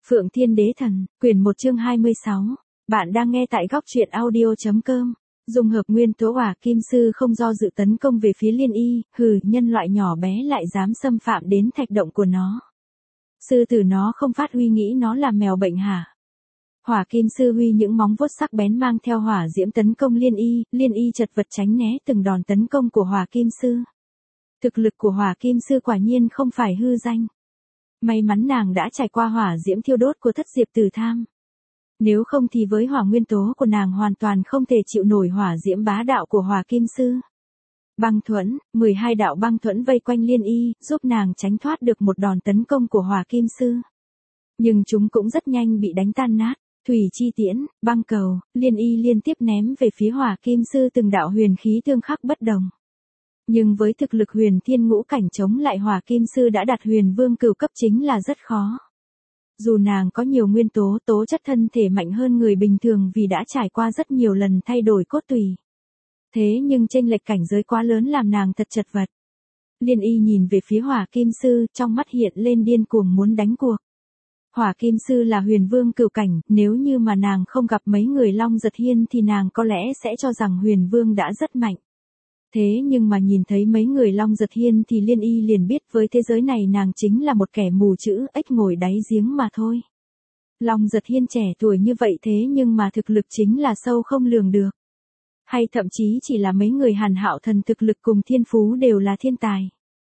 Phượng Thiên Đế Thần, quyển 1 chương 26. Bạn đang nghe tại góc truyện audio.com. Dung hợp nguyên tố hỏa kim sư không do dự tấn công về phía Liên Y, nhân loại nhỏ bé lại dám xâm phạm đến thạch động của nó. Sư tử nó không phát huy nghĩ nó là mèo bệnh hả? Hỏa kim sư huy những móng vuốt sắc bén mang theo hỏa diễm tấn công Liên Y chật vật tránh né từng đòn tấn công của hỏa kim sư. Thực lực của hỏa kim sư quả nhiên không phải hư danh. May mắn nàng đã trải qua hỏa diễm thiêu đốt của Thất Diệp Tử Tham. Nếu không thì với hỏa nguyên tố của nàng hoàn toàn không thể chịu nổi hỏa diễm bá đạo của hỏa kim sư. Băng thuẫn, 12 đạo băng thuẫn vây quanh Liên Y, giúp nàng tránh thoát được một đòn tấn công của hỏa kim sư. Nhưng chúng cũng rất nhanh bị đánh tan nát. Thủy chi tiễn, băng cầu, Liên Y liên tiếp ném về phía hỏa kim sư từng đạo huyền khí tương khắc bất đồng. Nhưng với thực lực huyền thiên ngũ cảnh chống lại hỏa kim sư đã đạt huyền vương cửu cấp chính là rất khó. Dù nàng có nhiều nguyên tố tố chất thân thể mạnh hơn người bình thường vì đã trải qua rất nhiều lần thay đổi cốt tủy. Thế nhưng chênh lệch cảnh giới quá lớn làm nàng thật chật vật. Liên Y nhìn về phía hỏa kim sư, trong mắt hiện lên điên cuồng muốn đánh cuộc. Hỏa kim sư là huyền vương cửu cảnh, nếu như mà nàng không gặp mấy người Long Giật Hiên thì nàng có lẽ sẽ cho rằng huyền vương đã rất mạnh. Thế nhưng mà nhìn thấy mấy người Long Giật Hiên thì Liên Y liền biết với thế giới này nàng chính là một kẻ mù chữ ếch ngồi đáy giếng mà thôi. Long Giật Hiên trẻ tuổi như vậy thế nhưng mà thực lực chính là sâu không lường được. Hay thậm chí chỉ là mấy người Hàn Hạo Thần thực lực cùng thiên phú đều là thiên tài.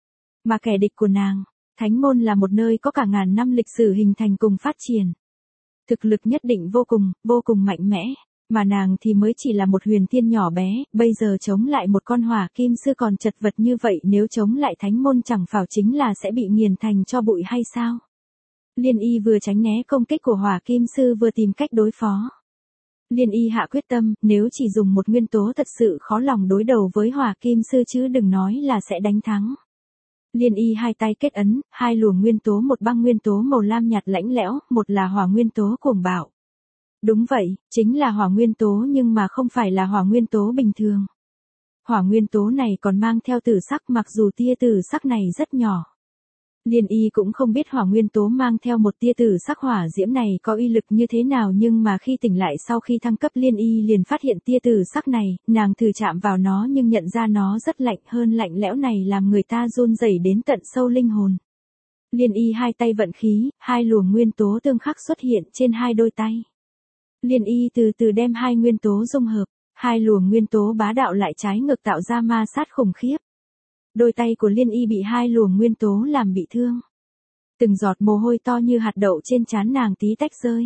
Mà kẻ địch của nàng, Thánh Môn là một nơi có cả ngàn năm lịch sử hình thành cùng phát triển. Thực lực nhất định vô cùng mạnh mẽ. Mà nàng thì mới chỉ là một huyền tiên nhỏ bé, bây giờ chống lại một con hỏa kim sư còn chật vật như vậy, nếu chống lại Thánh Môn chẳng phải chính là sẽ bị nghiền thành cho bụi hay sao? Liên Y vừa tránh né công kích của hỏa kim sư vừa tìm cách đối phó. Liên Y hạ quyết tâm, nếu chỉ dùng một nguyên tố thật sự khó lòng đối đầu với hỏa kim sư chứ đừng nói là sẽ đánh thắng. Liên Y hai tay kết ấn, hai luồng nguyên tố, một băng nguyên tố màu lam nhạt lạnh lẽo, một là hỏa nguyên tố cuồng bạo. Đúng vậy, chính là hỏa nguyên tố nhưng mà không phải là hỏa nguyên tố bình thường. Hỏa nguyên tố này còn mang theo tử sắc mặc dù tia tử sắc này rất nhỏ. Liên Y cũng không biết hỏa nguyên tố mang theo một tia tử sắc hỏa diễm này có uy lực như thế nào, nhưng mà khi tỉnh lại sau khi thăng cấp Liên Y liền phát hiện tia tử sắc này, nàng thử chạm vào nó nhưng nhận ra nó rất lạnh, hơn lạnh lẽo này làm người ta run rẩy đến tận sâu linh hồn. Liên Y hai tay vận khí, hai luồng nguyên tố tương khắc xuất hiện trên hai đôi tay. Liên Y từ từ đem hai nguyên tố dung hợp, hai luồng nguyên tố bá đạo lại trái ngược tạo ra ma sát khủng khiếp. Đôi tay của Liên Y bị hai luồng nguyên tố làm bị thương. Từng giọt mồ hôi to như hạt đậu trên trán nàng tí tách rơi.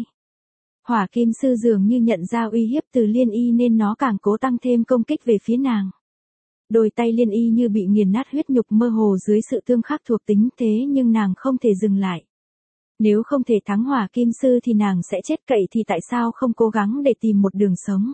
Hỏa kim sư dường như nhận ra uy hiếp từ Liên Y nên nó càng cố tăng thêm công kích về phía nàng. Đôi tay Liên Y như bị nghiền nát, huyết nhục mơ hồ dưới sự tương khắc thuộc tính, thế nhưng nàng không thể dừng lại. Nếu không thể thắng hỏa kim sư thì nàng sẽ chết cậy, thì tại sao không cố gắng để tìm một đường sống?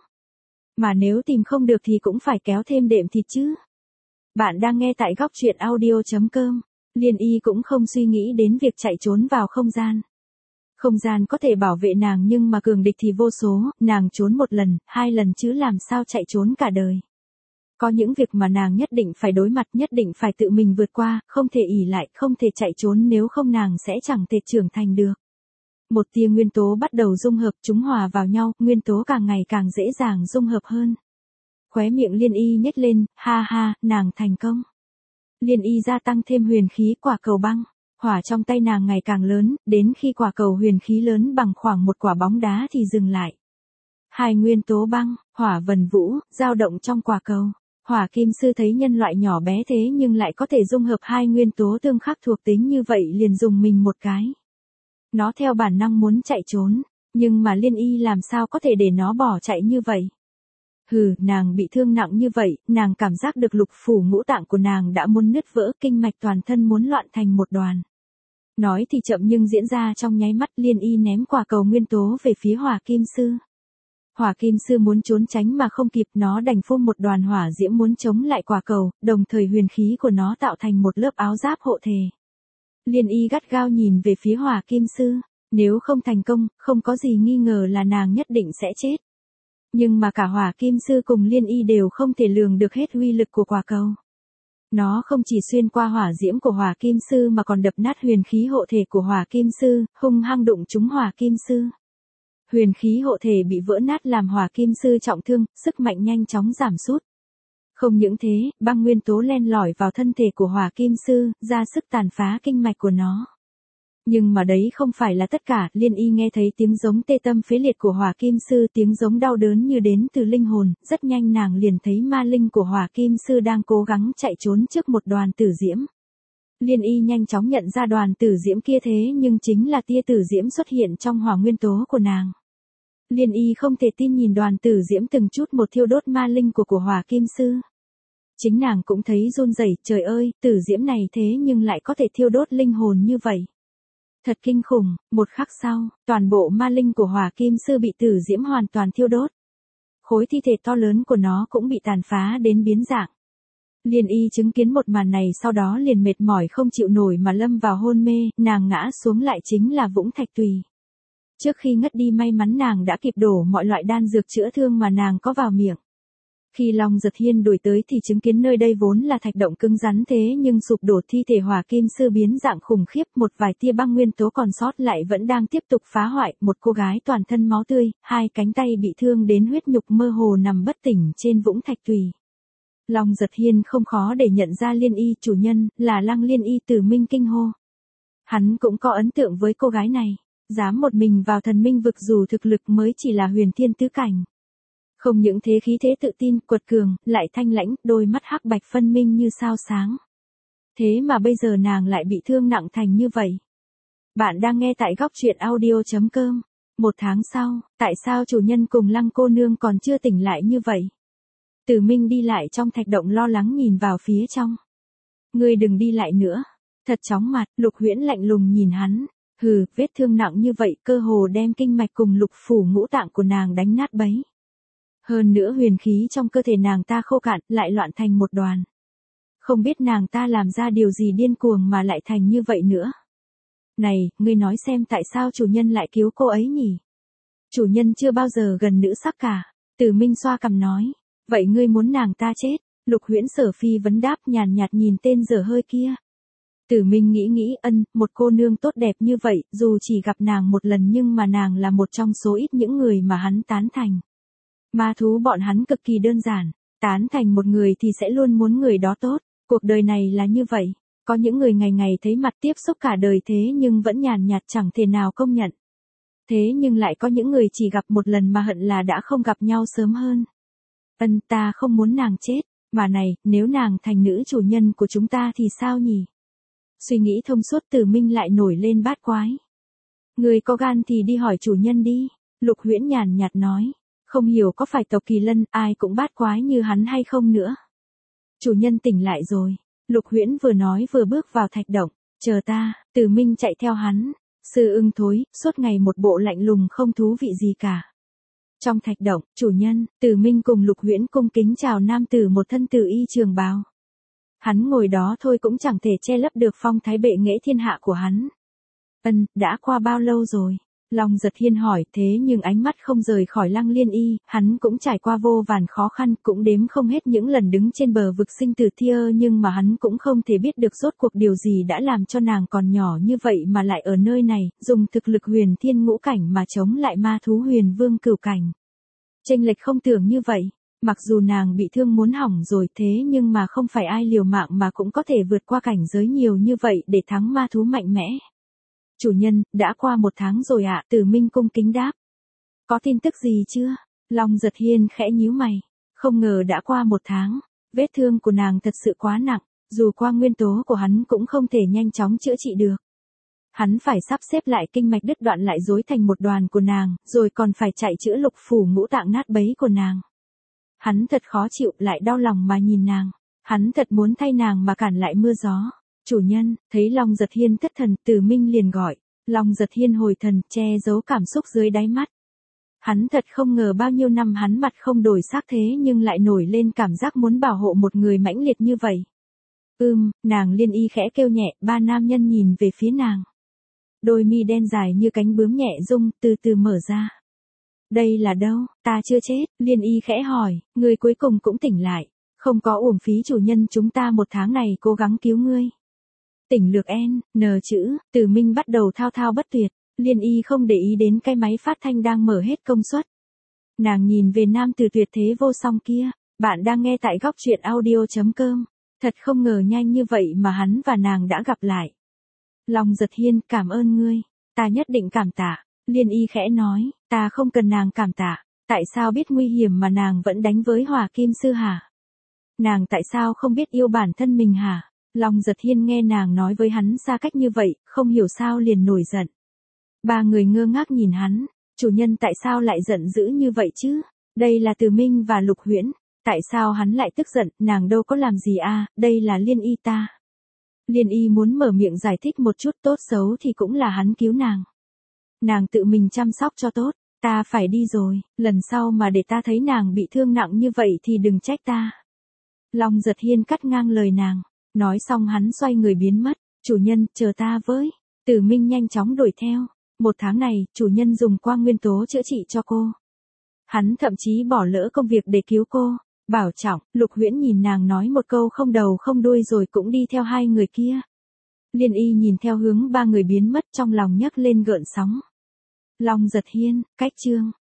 Mà nếu tìm không được thì cũng phải kéo thêm đệm thịt chứ. Bạn đang nghe tại góc truyện audio.com. Liên Y cũng không suy nghĩ đến việc chạy trốn vào không gian. Không gian có thể bảo vệ nàng nhưng mà cường địch thì vô số, nàng trốn một lần, hai lần chứ làm sao chạy trốn cả đời. Có những việc mà nàng nhất định phải đối mặt, nhất định phải tự mình vượt qua, không thể ỷ lại, không thể chạy trốn, nếu không nàng sẽ chẳng thể trưởng thành được. Một tia nguyên tố bắt đầu dung hợp, chúng hòa vào nhau, nguyên tố càng ngày càng dễ dàng dung hợp hơn. Khóe miệng Liên Y nhếch lên, ha ha, nàng thành công. Liên Y gia tăng thêm huyền khí quả cầu băng, hỏa trong tay nàng ngày càng lớn, đến khi quả cầu huyền khí lớn bằng khoảng một quả bóng đá thì dừng lại. Hai nguyên tố băng, hỏa vần vũ, dao động trong quả cầu. Hỏa kim sư thấy nhân loại nhỏ bé thế nhưng lại có thể dung hợp hai nguyên tố tương khắc thuộc tính như vậy liền dùng mình một cái. Nó theo bản năng muốn chạy trốn, nhưng mà Liên Y làm sao có thể để nó bỏ chạy như vậy. Nàng bị thương nặng như vậy, nàng cảm giác được lục phủ ngũ tạng của nàng đã muốn nứt vỡ, kinh mạch toàn thân muốn loạn thành một đoàn. Nói thì chậm nhưng diễn ra trong nháy mắt, Liên Y ném quả cầu nguyên tố về phía hỏa kim sư. Hỏa kim sư muốn trốn tránh mà không kịp, nó đành phun một đoàn hỏa diễm muốn chống lại quả cầu, đồng thời huyền khí của nó tạo thành một lớp áo giáp hộ thể. Liên Y gắt gao nhìn về phía hỏa kim sư, nếu không thành công, không có gì nghi ngờ là nàng nhất định sẽ chết. Nhưng mà cả hỏa kim sư cùng Liên Y đều không thể lường được hết uy lực của quả cầu. Nó không chỉ xuyên qua hỏa diễm của hỏa kim sư mà còn đập nát huyền khí hộ thể của hỏa kim sư, hung hăng đụng trúng hỏa kim sư. Huyền khí hộ thể bị vỡ nát làm hỏa kim sư trọng thương, sức mạnh nhanh chóng giảm sút. Không những thế, băng nguyên tố len lỏi vào thân thể của hỏa kim sư, ra sức tàn phá kinh mạch của nó. Nhưng mà đấy không phải là tất cả, Liên Y nghe thấy tiếng giống tê tâm phế liệt của hỏa kim sư, tiếng giống đau đớn như đến từ linh hồn, rất nhanh nàng liền thấy ma linh của hỏa kim sư đang cố gắng chạy trốn trước một đoàn tử diễm. Liên Y nhanh chóng nhận ra đoàn tử diễm kia thế nhưng chính là tia tử diễm xuất hiện trong hỏa nguyên tố của nàng. Liên Y không thể tin nhìn đoàn tử diễm từng chút một thiêu đốt ma linh của hỏa kim sư. Chính nàng cũng thấy run rẩy, trời ơi, tử diễm này thế nhưng lại có thể thiêu đốt linh hồn như vậy. Thật kinh khủng, một khắc sau, toàn bộ ma linh của hỏa kim sư bị tử diễm hoàn toàn thiêu đốt. Khối thi thể to lớn của nó cũng bị tàn phá đến biến dạng. Liên Y chứng kiến một màn này sau đó liền mệt mỏi không chịu nổi mà lâm vào hôn mê, nàng ngã xuống lại chính là vũng thạch tùy. Trước khi ngất đi may mắn nàng đã kịp đổ mọi loại đan dược chữa thương mà nàng có vào miệng. Khi Long Giật Hiên đuổi tới thì chứng kiến nơi đây vốn là thạch động cứng rắn thế nhưng sụp đổ thi thể hỏa kim sư biến dạng khủng khiếp, một vài tia băng nguyên tố còn sót lại vẫn đang tiếp tục phá hoại, một cô gái toàn thân máu tươi, hai cánh tay bị thương đến huyết nhục mơ hồ nằm bất tỉnh trên vũng thạch tùy. Long Giật Hiên không khó để nhận ra Liên Y chủ nhân, là Lăng Liên Y từ Minh Kinh hô. Hắn cũng có ấn tượng với cô gái này, dám một mình vào thần minh vực dù thực lực mới chỉ là huyền thiên tứ cảnh. Không những thế khí thế tự tin, quật cường, lại thanh lãnh, đôi mắt hắc bạch phân minh như sao sáng. Thế mà bây giờ nàng lại bị thương nặng thành như vậy. Bạn đang nghe tại góc truyện audio.com. Một tháng sau, tại sao chủ nhân cùng Lăng cô nương còn chưa tỉnh lại như vậy? Tử Minh đi lại trong thạch động lo lắng nhìn vào phía trong. Ngươi đừng đi lại nữa. Thật chóng mặt, Lục Huyễn lạnh lùng nhìn hắn. Hừ, vết thương nặng như vậy cơ hồ đem kinh mạch cùng lục phủ ngũ tạng của nàng đánh nát bấy. Hơn nữa huyền khí trong cơ thể nàng ta khô cạn, lại loạn thành một đoàn. Không biết nàng ta làm ra điều gì điên cuồng mà lại thành như vậy nữa. Này, ngươi nói xem tại sao chủ nhân lại cứu cô ấy nhỉ? Chủ nhân chưa bao giờ gần nữ sắc cả. Tử Minh xoa cằm nói. Vậy ngươi muốn nàng ta chết? Lục Huyễn Sở Phi vấn đáp nhàn nhạt nhìn tên dở hơi kia. Tử Minh nghĩ một cô nương tốt đẹp như vậy, dù chỉ gặp nàng một lần nhưng mà nàng là một trong số ít những người mà hắn tán thành. Ma thú bọn hắn cực kỳ đơn giản, tán thành một người thì sẽ luôn muốn người đó tốt, cuộc đời này là như vậy, có những người ngày ngày thấy mặt tiếp xúc cả đời thế nhưng vẫn nhàn nhạt chẳng thể nào công nhận. Thế nhưng lại có những người chỉ gặp một lần mà hận là đã không gặp nhau sớm hơn. Ta không muốn nàng chết, mà này, nếu nàng thành nữ chủ nhân của chúng ta thì sao nhỉ? Suy nghĩ thông suốt Tử Minh lại nổi lên bát quái. Người có gan thì đi hỏi chủ nhân đi, Lục Huyễn nhàn nhạt nói. Không hiểu có phải tộc Kỳ Lân ai cũng bát quái như hắn hay không nữa. Chủ nhân tỉnh lại rồi. Lục Huyễn vừa nói vừa bước vào thạch động. Chờ ta, Tử Minh chạy theo hắn. Sư Ưng thối, suốt ngày một bộ lạnh lùng không thú vị gì cả. Trong thạch động, chủ nhân, Tử Minh cùng Lục Huyễn cung kính chào nam tử một thân tử y trường bào. Hắn ngồi đó thôi cũng chẳng thể che lấp được phong thái bệ nghệ thiên hạ của hắn. Đã qua bao lâu rồi? Long Giật Hiên hỏi, thế nhưng ánh mắt không rời khỏi Lăng Liên Y, hắn cũng trải qua vô vàn khó khăn, cũng đếm không hết những lần đứng trên bờ vực sinh tử thia nhưng mà hắn cũng không thể biết được rốt cuộc điều gì đã làm cho nàng còn nhỏ như vậy mà lại ở nơi này, dùng thực lực huyền thiên ngũ cảnh mà chống lại ma thú huyền vương cửu cảnh. Chênh lệch không tưởng như vậy, mặc dù nàng bị thương muốn hỏng rồi thế nhưng mà không phải ai liều mạng mà cũng có thể vượt qua cảnh giới nhiều như vậy để thắng ma thú mạnh mẽ. Chủ nhân, đã qua 1 tháng rồi ạ, Tử Minh cung kính đáp. Có tin tức gì chưa? Long Giật Hiên khẽ nhíu mày. Không ngờ đã qua 1 tháng, vết thương của nàng thật sự quá nặng, dù qua nguyên tố của hắn cũng không thể nhanh chóng chữa trị được. Hắn phải sắp xếp lại kinh mạch đứt đoạn lại rối thành một đoàn của nàng, rồi còn phải chạy chữa lục phủ ngũ tạng nát bấy của nàng. Hắn thật khó chịu lại đau lòng mà nhìn nàng. Hắn thật muốn thay nàng mà cản lại mưa gió. Chủ nhân, thấy Long Giật Hiên thất thần, Tử Minh liền gọi. Long Giật Hiên hồi thần, che giấu cảm xúc dưới đáy mắt. Hắn thật không ngờ bao nhiêu năm hắn mặt không đổi sắc thế nhưng lại nổi lên cảm giác muốn bảo hộ một người mãnh liệt như vậy. Nàng Liên Y khẽ kêu nhẹ, 3 nam nhân nhìn về phía nàng. Đôi mi đen dài như cánh bướm nhẹ rung, từ từ mở ra. Đây là đâu, ta chưa chết, Liên Y khẽ hỏi, người cuối cùng cũng tỉnh lại. Không có uổng phí chủ nhân chúng ta một tháng này cố gắng cứu ngươi. Tỉnh lược N chữ, Từ Minh bắt đầu thao thao bất tuyệt, Liên Y không để ý đến cái máy phát thanh đang mở hết công suất. Nàng nhìn về nam tử tuyệt thế vô song kia, bạn đang nghe tại góc truyện audio.com. Thật không ngờ nhanh như vậy mà hắn và nàng đã gặp lại. Long Giật Hiên, cảm ơn ngươi, ta nhất định cảm tạ. Liên Y khẽ nói, ta không cần nàng cảm tạ, tại sao biết nguy hiểm mà nàng vẫn đánh với Hỏa Kim Sư hả? Nàng tại sao không biết yêu bản thân mình hả? Long Giật Hiên nghe nàng nói với hắn xa cách như vậy, không hiểu sao liền nổi giận. Ba người ngơ ngác nhìn hắn, chủ nhân tại sao lại giận dữ như vậy chứ? Đây là Từ Minh và Lục Huyễn, tại sao hắn lại tức giận, nàng đâu có làm gì à, đây là Liên Y ta. Liên Y muốn mở miệng giải thích một chút, tốt xấu thì cũng là hắn cứu nàng. Nàng tự mình chăm sóc cho tốt, ta phải đi rồi, lần sau mà để ta thấy nàng bị thương nặng như vậy thì đừng trách ta. Long Giật Hiên cắt ngang lời nàng, nói xong hắn xoay người biến mất, chủ nhân, chờ ta với. Từ Minh nhanh chóng đuổi theo, một tháng này, chủ nhân dùng quang nguyên tố chữa trị cho cô. Hắn thậm chí bỏ lỡ công việc để cứu cô. Bảo trọng, Lục Huyễn nhìn nàng nói một câu không đầu không đuôi rồi cũng đi theo hai người kia. Liên Y nhìn theo hướng ba người biến mất trong lòng nhấc lên gợn sóng. Long Giật Hiên, cách chương.